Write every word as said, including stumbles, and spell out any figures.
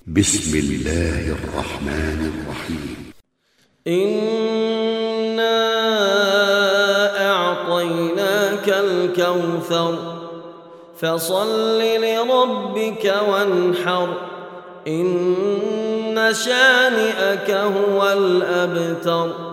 بسم الله الرحمن الرحيم. إنا أعطيناك الكوثر فصل لربك وانحر إن شانئك هو الأبتر.